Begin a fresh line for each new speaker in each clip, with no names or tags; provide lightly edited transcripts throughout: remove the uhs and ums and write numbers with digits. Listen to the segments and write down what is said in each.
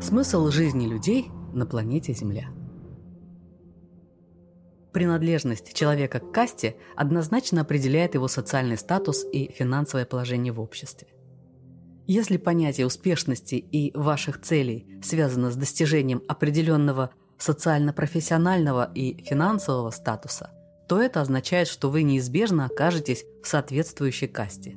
Смысл жизни людей на планете Земля. Принадлежность человека к касте однозначно определяет его социальный статус и финансовое положение в обществе. Если понятие успешности и ваших целей связано с достижением определенного социально-профессионального и финансового статуса, то это означает, что вы неизбежно окажетесь в соответствующей касте.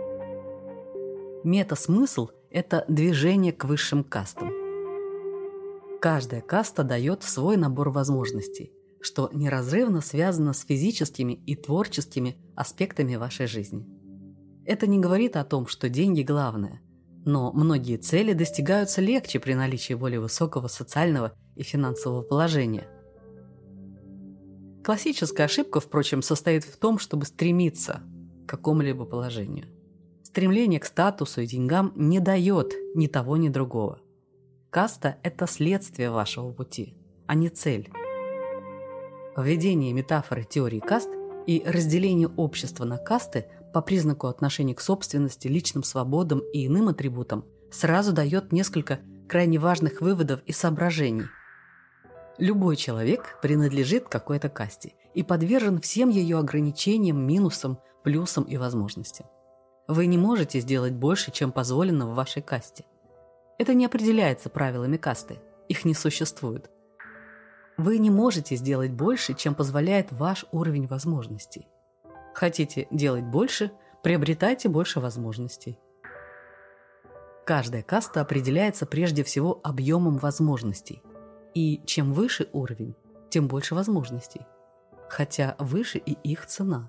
Метасмысл – это движение к высшим кастам. Каждая каста дает свой набор возможностей, что неразрывно связано с физическими и творческими аспектами вашей жизни. Это не говорит о том, что деньги главное, но многие цели достигаются легче при наличии более высокого социального и финансового положения. Классическая ошибка, впрочем, состоит в том, чтобы стремиться к какому-либо положению. Стремление к статусу и деньгам не дает ни того, ни другого. Каста – это следствие вашего пути, а не цель. Введение метафоры теории каст и разделение общества на касты по признаку отношения к собственности, личным свободам и иным атрибутам сразу дает несколько крайне важных выводов и соображений. Любой человек принадлежит к какой-то касте и подвержен всем ее ограничениям, минусам, плюсам и возможностям. Вы не можете сделать больше, чем позволено в вашей касте. Это не определяется правилами касты, их не существует. Вы не можете сделать больше, чем позволяет ваш уровень возможностей. Хотите делать больше – приобретайте больше возможностей. Каждая каста определяется прежде всего объемом возможностей. И чем выше уровень, тем больше возможностей. Хотя выше и их цена.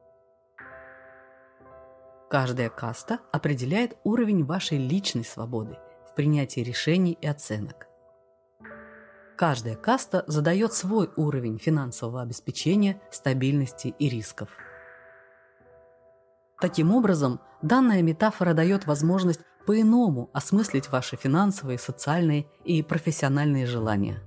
Каждая каста определяет уровень вашей личной свободы в принятии решений и оценок. Каждая каста задает свой уровень финансового обеспечения, стабильности и рисков. Таким образом, данная метафора дает возможность по-иному осмыслить ваши финансовые, социальные и профессиональные желания.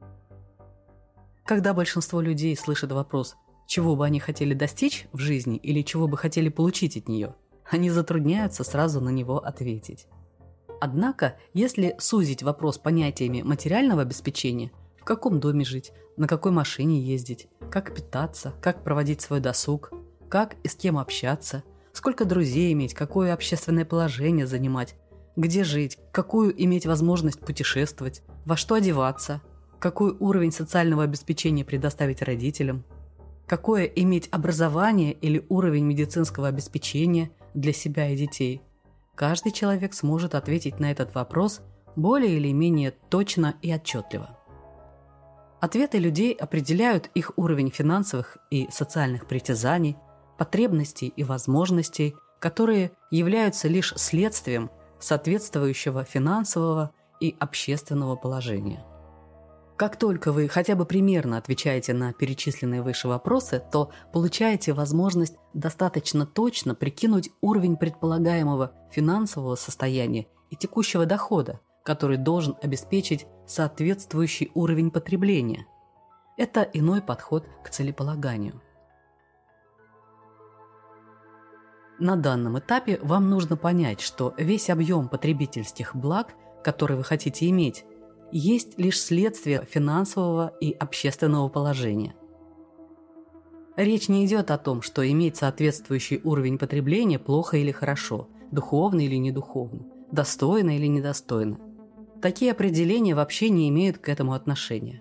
Когда большинство людей слышит вопрос, чего бы они хотели достичь в жизни или чего бы хотели получить от нее, они затрудняются сразу на него ответить. Однако, если сузить вопрос понятиями материального обеспечения, в каком доме жить, на какой машине ездить, как питаться, как проводить свой досуг, как и с кем общаться, сколько друзей иметь, какое общественное положение занимать, где жить, какую иметь возможность путешествовать, во что одеваться, какой уровень социального обеспечения предоставить родителям, какое иметь образование или уровень медицинского обеспечения для себя и детей, каждый человек сможет ответить на этот вопрос более или менее точно и отчетливо. Ответы людей определяют их уровень финансовых и социальных притязаний, потребностей и возможностей, которые являются лишь следствием соответствующего финансового и общественного положения. Как только вы хотя бы примерно отвечаете на перечисленные выше вопросы, то получаете возможность достаточно точно прикинуть уровень предполагаемого финансового состояния и текущего дохода, который должен обеспечить соответствующий уровень потребления. Это иной подход к целеполаганию. На данном этапе вам нужно понять, что весь объем потребительских благ, которые вы хотите иметь, есть лишь следствие финансового и общественного положения. Речь не идет о том, что иметь соответствующий уровень потребления плохо или хорошо, духовно или недуховно, достойно или недостойно. Такие определения вообще не имеют к этому отношения.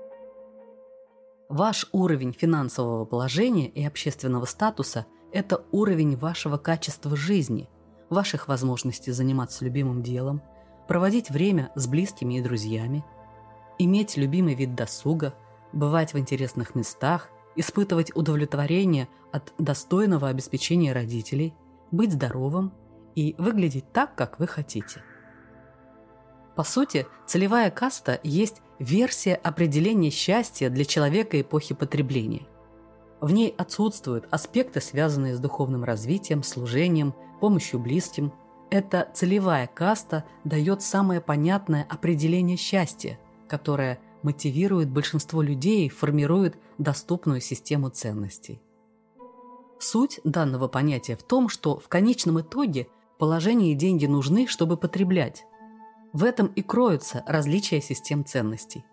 Ваш уровень финансового положения и общественного статуса – это уровень вашего качества жизни, ваших возможностей заниматься любимым делом, проводить время с близкими и друзьями, иметь любимый вид досуга, бывать в интересных местах, испытывать удовлетворение от достойного обеспечения родителей, быть здоровым и выглядеть так, как вы хотите. По сути, целевая каста есть версия определения счастья для человека эпохи потребления. В ней отсутствуют аспекты, связанные с духовным развитием, служением, помощью близким. Эта целевая каста дает самое понятное определение счастья, которое мотивирует большинство людей и формирует доступную систему ценностей. Суть данного понятия в том, что в конечном итоге положение и деньги нужны, чтобы потреблять. В этом и кроются различия систем ценностей.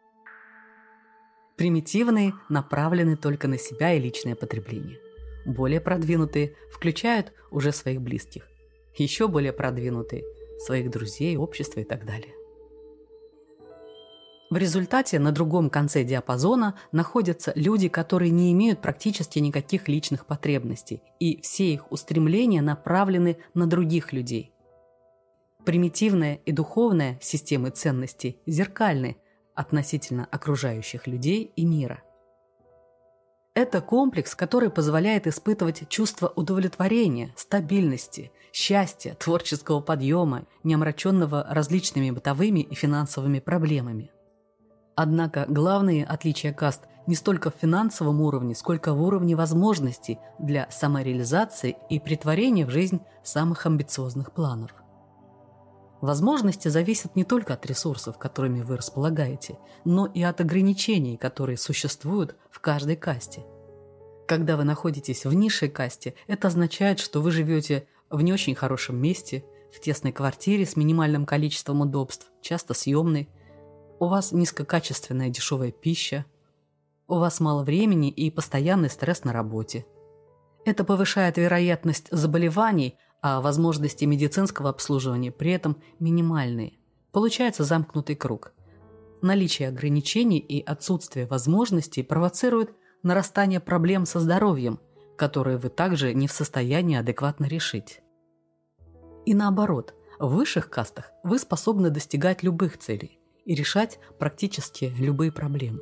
Примитивные направлены только на себя и личное потребление. Более продвинутые включают уже своих близких. Еще более продвинутые – своих друзей, общество и так далее. В результате на другом конце диапазона находятся люди, которые не имеют практически никаких личных потребностей, и все их устремления направлены на других людей. Примитивная и духовная системы ценностей зеркальны относительно окружающих людей и мира. Это комплекс, который позволяет испытывать чувство удовлетворения, стабильности, счастья, творческого подъема, не омраченного различными бытовыми и финансовыми проблемами. Однако главные отличия каст не столько в финансовом уровне, сколько в уровне возможностей для самореализации и претворения в жизнь самых амбициозных планов. Возможности зависят не только от ресурсов, которыми вы располагаете, но и от ограничений, которые существуют в каждой касте. Когда вы находитесь в низшей касте, это означает, что вы живете в не очень хорошем месте, в тесной квартире с минимальным количеством удобств, часто съемной, у вас низкокачественная дешевая пища, у вас мало времени и постоянный стресс на работе. Это повышает вероятность заболеваний, а возможности медицинского обслуживания при этом минимальные. Получается замкнутый круг. Наличие ограничений и отсутствие возможностей провоцирует нарастание проблем со здоровьем, которые вы также не в состоянии адекватно решить. И наоборот, в высших кастах вы способны достигать любых целей и решать практически любые проблемы.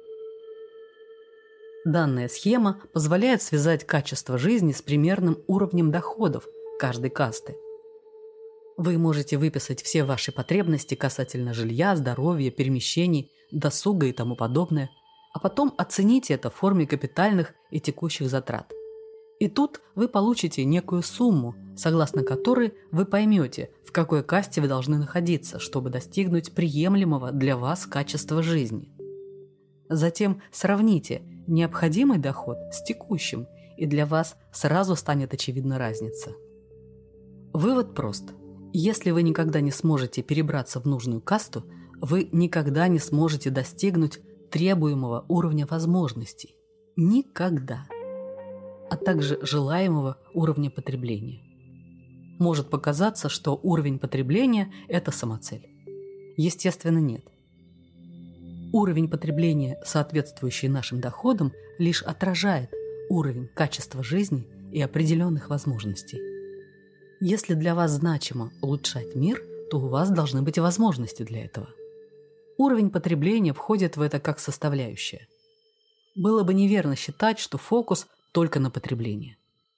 Данная схема позволяет связать качество жизни с примерным уровнем доходов каждой касты. Вы можете выписать все ваши потребности касательно жилья, здоровья, перемещений, досуга и тому подобное, а потом оцените это в форме капитальных и текущих затрат. И тут вы получите некую сумму, согласно которой вы поймете, в какой касте вы должны находиться, чтобы достигнуть приемлемого для вас качества жизни. Затем сравните необходимый доход с текущим, и для вас сразу станет очевидна разница. Вывод прост. Если вы никогда не сможете перебраться в нужную касту, вы никогда не сможете достигнуть требуемого уровня возможностей. Никогда. А также желаемого уровня потребления. Может показаться, что уровень потребления – это самоцель. Естественно, нет. Уровень потребления, соответствующий нашим доходам, лишь отражает уровень качества жизни и определенных возможностей. Если для вас значимо улучшать мир, то у вас должны быть и возможности для этого. Уровень потребления входит в это как составляющая. Было бы неверно считать, что фокус только на потребление.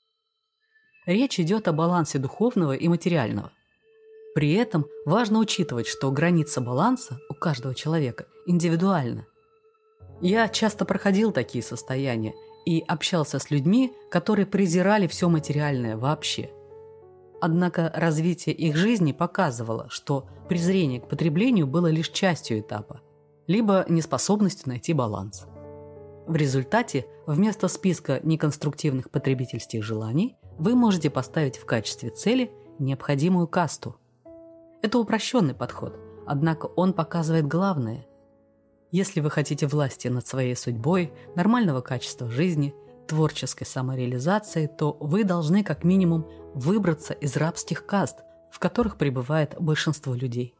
Речь идет о балансе духовного и материального. При этом важно учитывать, что граница баланса у каждого человека индивидуальна. Я часто проходил такие состояния и общался с людьми, которые презирали все материальное вообще. Однако развитие их жизни показывало, что презрение к потреблению было лишь частью этапа, либо неспособностью найти баланс. В результате, вместо списка неконструктивных потребительских желаний, вы можете поставить в качестве цели необходимую касту. Это упрощенный подход, однако он показывает главное. Если вы хотите власти над своей судьбой, нормального качества жизни, творческой самореализации, то вы должны как минимум выбраться из рабских каст, в которых пребывает большинство людей.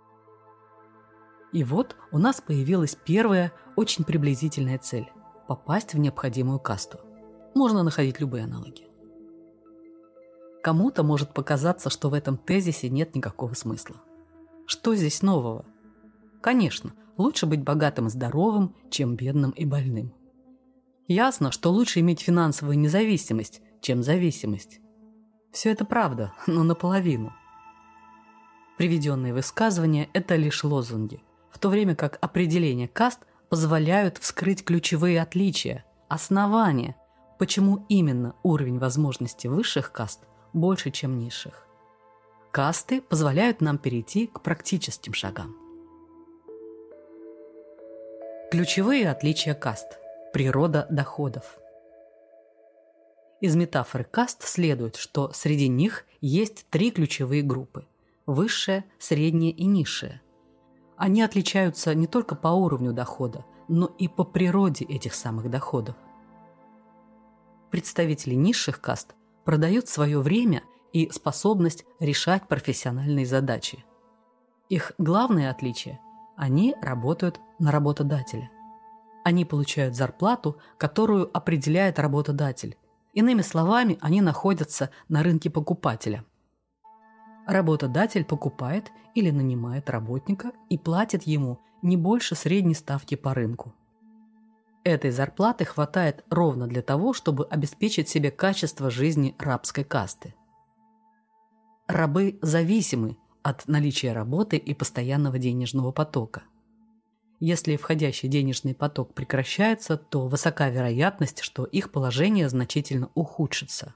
И вот у нас появилась первая, очень приблизительная цель – попасть в необходимую касту. Можно находить любые аналоги. Кому-то может показаться, что в этом тезисе нет никакого смысла. Что здесь нового? Конечно, лучше быть богатым и здоровым, чем бедным и больным. Ясно, что лучше иметь финансовую независимость, чем зависимость. Все это правда, но наполовину. Приведенные высказывания – это лишь лозунги, в то время как определения каст позволяют вскрыть ключевые отличия, основания, почему именно уровень возможностей высших каст больше, чем низших. Касты позволяют нам перейти к практическим шагам. Ключевые отличия каст. Природа доходов. Из метафоры каст следует, что среди них есть три ключевые группы. высшее, среднее и низшее. Они отличаются не только по уровню дохода, но и по природе этих самых доходов. Представители низших каст продают свое время и способность решать профессиональные задачи. Их главное отличие – они работают на работодателя. Они получают зарплату, которую определяет работодатель. Иными словами, они находятся на рынке покупателя. Работодатель покупает или нанимает работника и платит ему не больше средней ставки по рынку. Этой зарплаты хватает ровно для того, чтобы обеспечить себе качество жизни рабской касты. Рабы зависимы от наличия работы и постоянного денежного потока. Если входящий денежный поток прекращается, то высока вероятность, что их положение значительно ухудшится.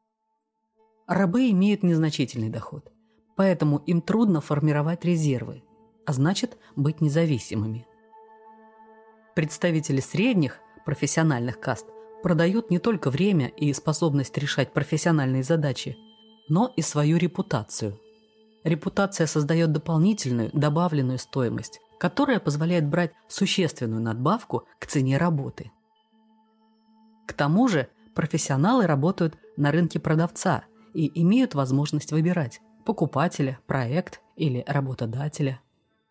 Рабы имеют незначительный доход, поэтому им трудно формировать резервы, а значит быть независимыми. Представители средних, профессиональных каст продают не только время и способность решать профессиональные задачи, но и свою репутацию. Репутация создает дополнительную, добавленную стоимость, которая позволяет брать существенную надбавку к цене работы. К тому же профессионалы работают на рынке продавца и имеют возможность выбирать покупателя, проект или работодателя.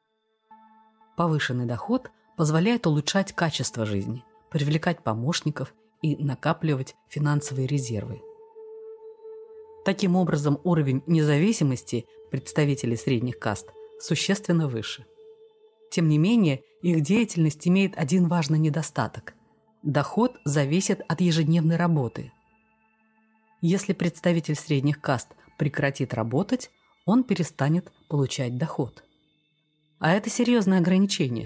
Повышенный доход позволяет улучшать качество жизни, привлекать помощников и накапливать финансовые резервы. Таким образом, уровень независимости представителей средних каст существенно выше. Тем не менее, их деятельность имеет один важный недостаток – доход зависит от ежедневной работы. Если представитель средних каст прекратит работать, он перестанет получать доход. А это серьезное ограничение.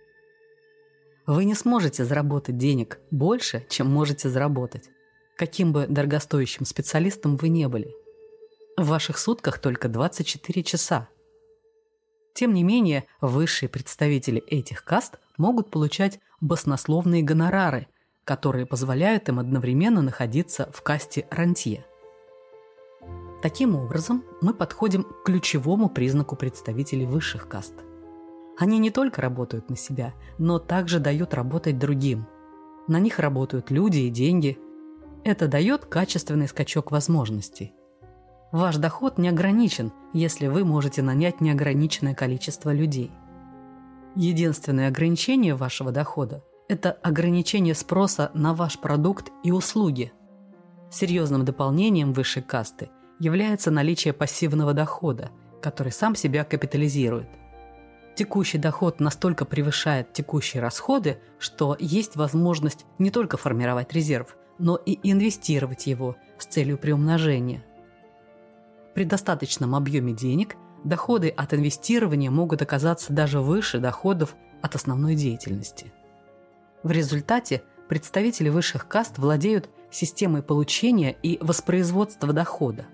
Вы не сможете заработать денег больше, чем можете заработать, каким бы дорогостоящим специалистом вы не были. В ваших сутках только 24 часа. Тем не менее, высшие представители этих каст могут получать баснословные гонорары, которые позволяют им одновременно находиться в касте рантье. Таким образом, мы подходим к ключевому признаку представителей высших каст. Они не только работают на себя, но также дают работать другим. На них работают люди и деньги. Это дает качественный скачок возможностей. Ваш доход не ограничен, если вы можете нанять неограниченное количество людей. Единственное ограничение вашего дохода – это ограничение спроса на ваш продукт и услуги. Серьезным дополнением высшей касты является наличие пассивного дохода, который сам себя капитализирует. Текущий доход настолько превышает текущие расходы, что есть возможность не только формировать резерв, но и инвестировать его с целью приумножения. При достаточном объеме денег доходы от инвестирования могут оказаться даже выше доходов от основной деятельности. В результате представители высших каст владеют системой получения и воспроизводства дохода.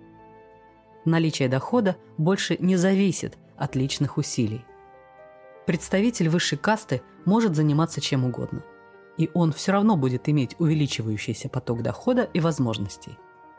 Наличие дохода больше не зависит от личных усилий. Представитель высшей касты может заниматься чем угодно, и он все равно будет иметь увеличивающийся поток дохода и возможностей.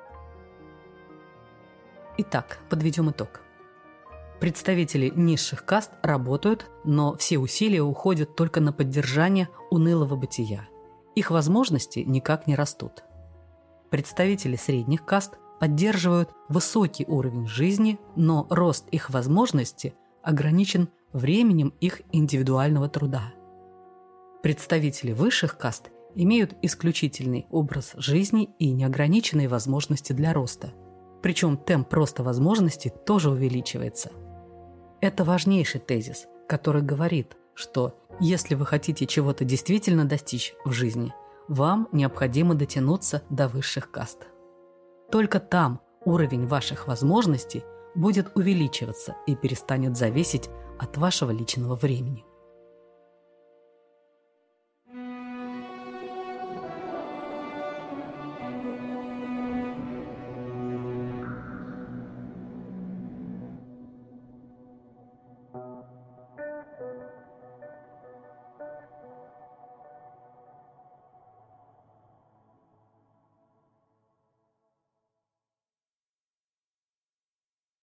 Итак, подведем итог. Представители низших каст работают, но все усилия уходят только на поддержание унылого бытия. Их возможности никак не растут. Представители средних каст поддерживают высокий уровень жизни, но рост их возможностей ограничен временем их индивидуального труда. Представители высших каст имеют исключительный образ жизни и неограниченные возможности для роста. Причем темп роста возможностей тоже увеличивается. Это важнейший тезис, который говорит, что если вы хотите чего-то действительно достичь в жизни, вам необходимо дотянуться до высших каст. Только там уровень ваших возможностей будет увеличиваться и перестанет зависеть от вашего личного времени.